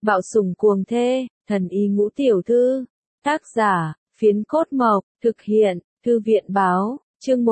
Bạo sủng cuồng thê, thần y ngũ tiểu thư. Tác giả, Phiến Cốt Mộc, thực hiện, Thư viện báo, chương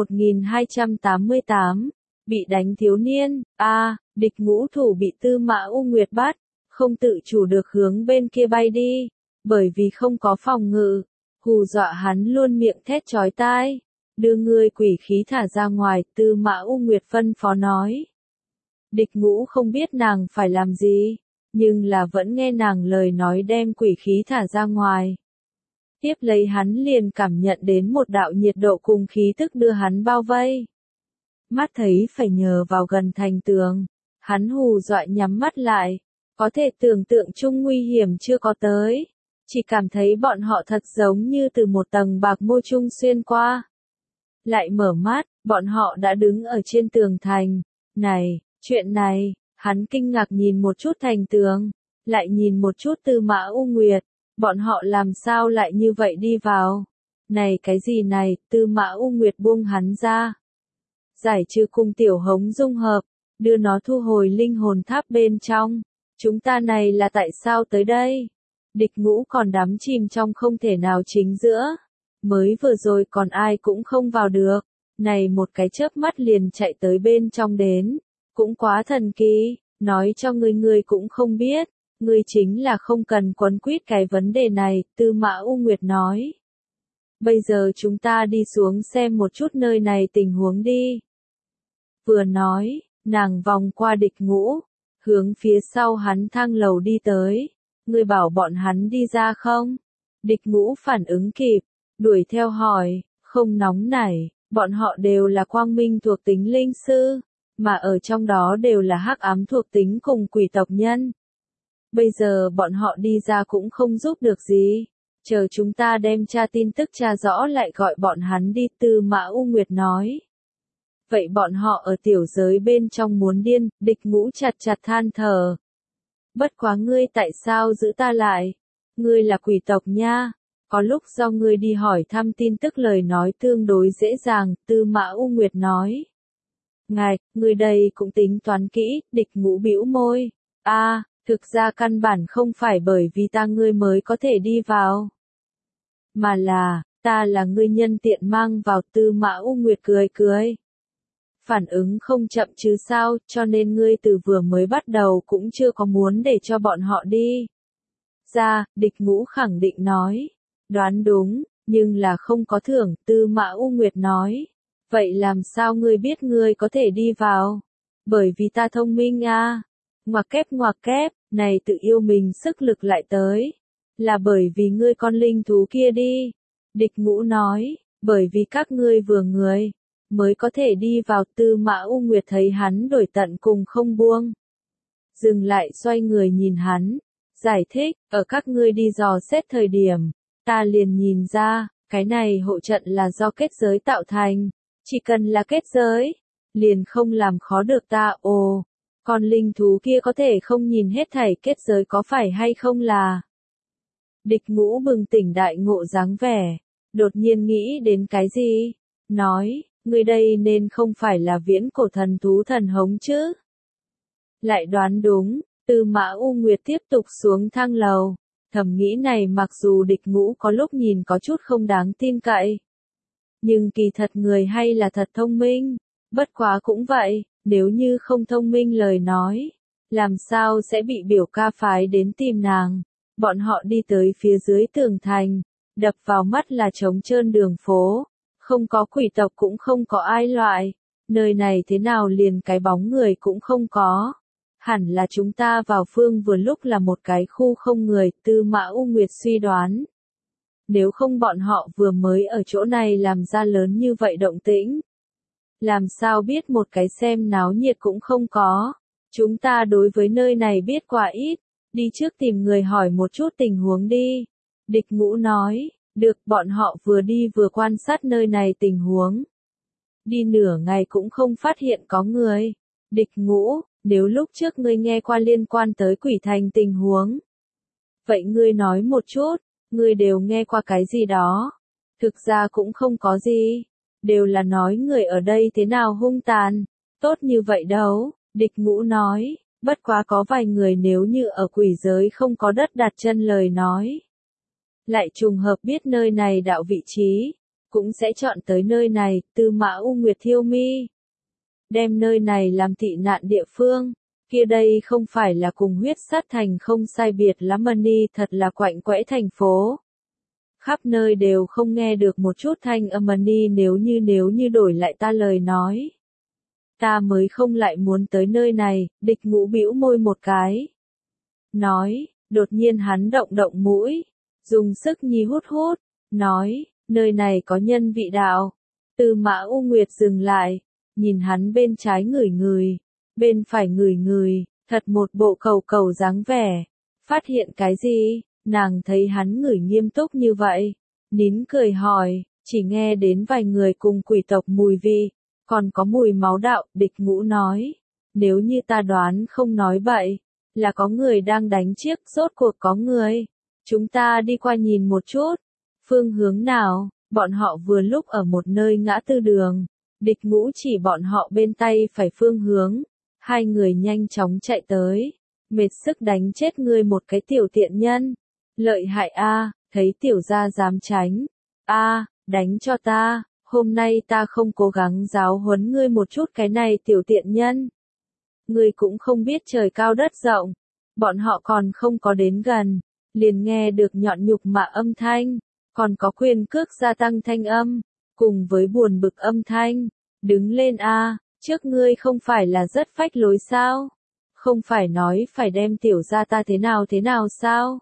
1288, bị đánh thiếu niên, địch ngũ thủ bị Tư Mã U Nguyệt bắt, không tự chủ được hướng bên kia bay đi, bởi vì không có phòng ngự, hù dọa hắn luôn miệng thét chói tai, đưa ngươi quỷ khí thả ra ngoài, Tư Mã U Nguyệt phân phó nói. Địch ngũ không biết nàng phải làm gì, nhưng là vẫn nghe nàng lời nói đem quỷ khí thả ra ngoài. Tiếp lấy hắn liền cảm nhận đến một đạo nhiệt độ cùng khí tức đưa hắn bao vây. Mắt thấy phải nhờ vào gần thành tường, hắn hù dọa nhắm mắt lại, có thể tưởng tượng chung nguy hiểm chưa có tới, chỉ cảm thấy bọn họ thật giống như từ một tầng bạc môi chung xuyên qua. Lại mở mắt, bọn họ đã đứng ở trên tường thành. Này, chuyện này, hắn kinh ngạc nhìn một chút thành tường, lại nhìn một chút Tư Mã U Nguyệt, bọn họ làm sao lại như vậy đi vào? Này cái gì này, Tư Mã U Nguyệt buông hắn ra. Giải trừ cùng Tiểu Hống dung hợp, đưa nó thu hồi linh hồn tháp bên trong. Chúng ta này là tại sao tới đây? Địch ngũ còn đắm chìm trong không thể nào chính giữa. Mới vừa rồi còn ai cũng không vào được. Này một cái chớp mắt liền chạy tới bên trong đến. Cũng quá thần kỳ, nói cho ngươi cũng không biết. Ngươi chính là không cần quấn quýt cái vấn đề này, Tư Mã U Nguyệt nói. Bây giờ chúng ta đi xuống xem một chút nơi này tình huống đi. Vừa nói, nàng vòng qua địch ngũ, hướng phía sau hắn thang lầu đi tới. Ngươi bảo bọn hắn đi ra không? Địch ngũ phản ứng kịp, đuổi theo hỏi, không nóng nảy, bọn họ đều là quang minh thuộc tính linh sư, mà ở trong đó đều là hắc ám thuộc tính cùng quỷ tộc nhân. Bây giờ bọn họ đi ra cũng không giúp được gì, chờ chúng ta đem tra tin tức tra rõ lại gọi bọn hắn đi, Tư Mã U Nguyệt nói. Vậy bọn họ ở tiểu giới bên trong muốn điên, địch ngũ chặt than thở. Bất quá ngươi tại sao giữ ta lại? Ngươi là quỷ tộc nha. Có lúc do ngươi đi hỏi thăm tin tức lời nói tương đối dễ dàng, Tư Mã U Nguyệt nói. Ngài, ngươi đây cũng tính toán kỹ, địch ngũ bĩu môi. Thực ra căn bản không phải bởi vì ta ngươi mới có thể đi vào. Mà là, ta là ngươi nhân tiện mang vào, Tư Mã U Nguyệt cười. Phản ứng không chậm chứ sao, cho nên ngươi từ vừa mới bắt đầu cũng chưa có muốn để cho bọn họ đi. Địch ngũ khẳng định nói. Đoán đúng, nhưng là không có thưởng, Tư Mã U Nguyệt nói. Vậy làm sao ngươi biết ngươi có thể đi vào? Bởi vì ta thông minh Ngoặc kép, này tự yêu mình sức lực lại tới. Là bởi vì ngươi con linh thú kia đi. Địch ngũ nói, bởi vì các ngươi vừa người, mới có thể đi vào, Tư Mã U Nguyệt thấy hắn đổi tận cùng không buông. Dừng lại xoay người nhìn hắn, giải thích, ở các ngươi đi dò xét thời điểm, ta liền nhìn ra, cái này hộ trận là do kết giới tạo thành, chỉ cần là kết giới, liền không làm khó được ta. Con linh thú kia có thể không nhìn hết thảy kết giới có phải hay không là? Địch ngũ bừng tỉnh đại ngộ dáng vẻ, đột nhiên nghĩ đến cái gì? Nói, ngươi đây nên không phải là viễn cổ thần thú thần hống chứ? Lại đoán đúng, Tư Mã U Nguyệt tiếp tục xuống thang lầu, thầm nghĩ này mặc dù địch ngũ có lúc nhìn có chút không đáng tin cậy. Nhưng kỳ thật người hay là thật thông minh, bất quá cũng vậy, nếu như không thông minh lời nói, làm sao sẽ bị biểu ca phái đến tìm nàng. Bọn họ đi tới phía dưới tường thành, đập vào mắt là trống trơn đường phố, không có quỷ tộc cũng không có ai loại, nơi này thế nào liền cái bóng người cũng không có. Hẳn là chúng ta vào phương vừa lúc là một cái khu không người, Tư Mã U Nguyệt suy đoán. Nếu không bọn họ vừa mới ở chỗ này làm ra lớn như vậy động tĩnh. Làm sao biết một cái xem náo nhiệt cũng không có. Chúng ta đối với nơi này biết quá ít, đi trước tìm người hỏi một chút tình huống đi. Địch ngũ nói, được, bọn họ vừa đi vừa quan sát nơi này tình huống. Đi nửa ngày cũng không phát hiện có người. Địch ngũ, nếu lúc trước ngươi nghe qua liên quan tới quỷ thành tình huống. Vậy ngươi nói một chút, ngươi đều nghe qua cái gì đó? Thực ra cũng không có gì, đều là nói người ở đây thế nào hung tàn, tốt như vậy đâu, địch ngũ nói, Bất quá có vài người nếu như ở quỷ giới không có đất đặt chân lời nói. Lại trùng hợp biết nơi này đạo vị trí, cũng sẽ chọn tới nơi này, Tư Mã U Nguyệt Thiêu Mi. Đem nơi này làm tị nạn địa phương, kia đây không phải là cùng huyết sát thành không sai biệt lắm Mani thật là quạnh quẽ thành phố. Khắp nơi đều không nghe được một chút thanh âm Mani nếu như đổi lại ta lời nói. Ta mới không lại muốn tới nơi này, Địch Ngũ bĩu môi một cái. Nói, đột nhiên hắn động động mũi, dùng sức nhi hút hút, nói, nơi này có nhân vị đạo. Tư Mã U Nguyệt dừng lại, nhìn hắn bên trái ngửi ngửi, bên phải ngửi ngửi, thật một bộ cầu cầu dáng vẻ. Phát hiện cái gì? Nàng thấy hắn ngửi nghiêm túc như vậy, nín cười hỏi, chỉ nghe đến vài người cùng quỷ tộc mùi vị, còn có mùi máu đạo, Địch Ngũ nói. Nếu như ta đoán không nói bậy, là có người đang đánh chiếc, rốt cuộc có người. Chúng ta đi qua nhìn một chút. Phương hướng nào? Bọn họ vừa lúc ở một nơi ngã tư đường. Địch Ngũ chỉ bọn họ bên tay phải phương hướng. Hai người nhanh chóng chạy tới. Mệt sức đánh chết ngươi một cái tiểu tiện nhân. Lợi hại a, thấy tiểu gia dám tránh. A, đánh cho ta, hôm nay ta không cố gắng giáo huấn ngươi một chút cái này tiểu tiện nhân. Ngươi cũng không biết trời cao đất rộng. Bọn họ còn không có đến gần, liền nghe được nhọn nhục mạ âm thanh, còn có quyền cước gia tăng thanh âm, cùng với buồn bực âm thanh. Đứng lên a, trước ngươi không phải là rất phách lối sao? Không phải nói phải đem tiểu gia ta thế nào sao?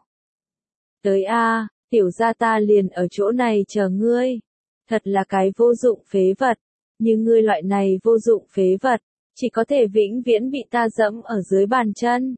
Tới a, tiểu gia ta liền ở chỗ này chờ ngươi. Thật là cái vô dụng phế vật, như ngươi loại này vô dụng phế vật, chỉ có thể vĩnh viễn bị ta dẫm ở dưới bàn chân.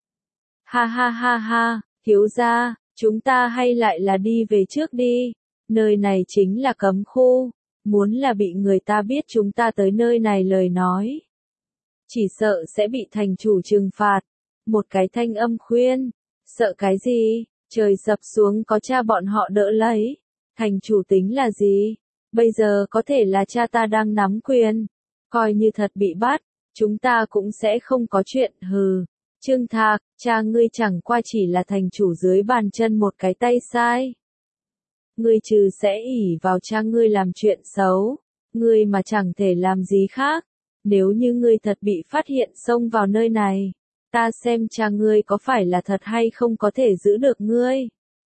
Ha ha ha ha, thiếu gia, chúng ta hay lại là đi về trước đi, nơi này chính là cấm khu, muốn là bị người ta biết chúng ta tới nơi này lời nói. Chỉ sợ sẽ bị thành chủ trừng phạt, một cái thanh âm khuyên, sợ cái gì, trời sập xuống có cha bọn họ đỡ lấy, thành chủ tính là gì, bây giờ có thể là cha ta đang nắm quyền, coi như thật bị bắt, chúng ta cũng sẽ không có chuyện, hừ. Trương Thạc, cha ngươi chẳng qua chỉ là thành chủ dưới bàn chân một cái tay sai. Ngươi trừ sẽ ỷ vào cha ngươi làm chuyện xấu, ngươi mà chẳng thể làm gì khác. Nếu như ngươi thật bị phát hiện xông vào nơi này, ta xem cha ngươi có phải là thật hay không có thể giữ được ngươi.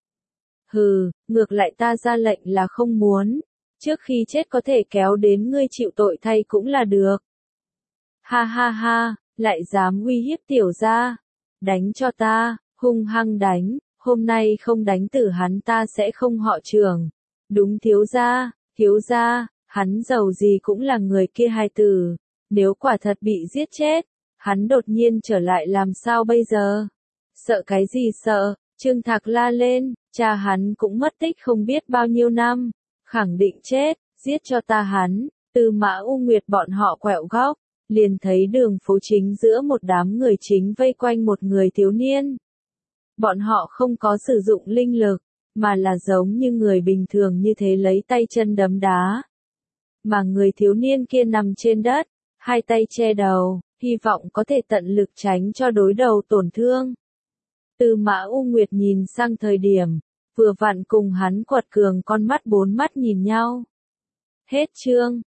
Hừ, ngược lại ta ra lệnh là không muốn, trước khi chết có thể kéo đến ngươi chịu tội thay cũng là được. Ha ha ha, lại dám uy hiếp tiểu gia, đánh cho ta, hung hăng đánh, hôm nay không đánh tử hắn ta sẽ không họ Trường. Đúng thiếu gia, hắn giàu gì cũng là người kia hài tử, nếu quả thật bị giết chết, hắn đột nhiên trở lại làm sao bây giờ? Sợ cái gì sợ? Trương Thạc la lên, cha hắn cũng mất tích không biết bao nhiêu năm, khẳng định chết, giết cho ta hắn. Tư Mã U Nguyệt bọn họ quẹo góc, liền thấy đường phố chính giữa một đám người chính vây quanh một người thiếu niên. Bọn họ không có sử dụng linh lực, mà là giống như người bình thường như thế lấy tay chân đấm đá. Mà người thiếu niên kia nằm trên đất, hai tay che đầu, hy vọng có thể tận lực tránh cho đối đầu tổn thương. Tư Mã U Nguyệt nhìn sang thời điểm, vừa vặn cùng hắn quật cường con mắt bốn mắt nhìn nhau. Hết chương.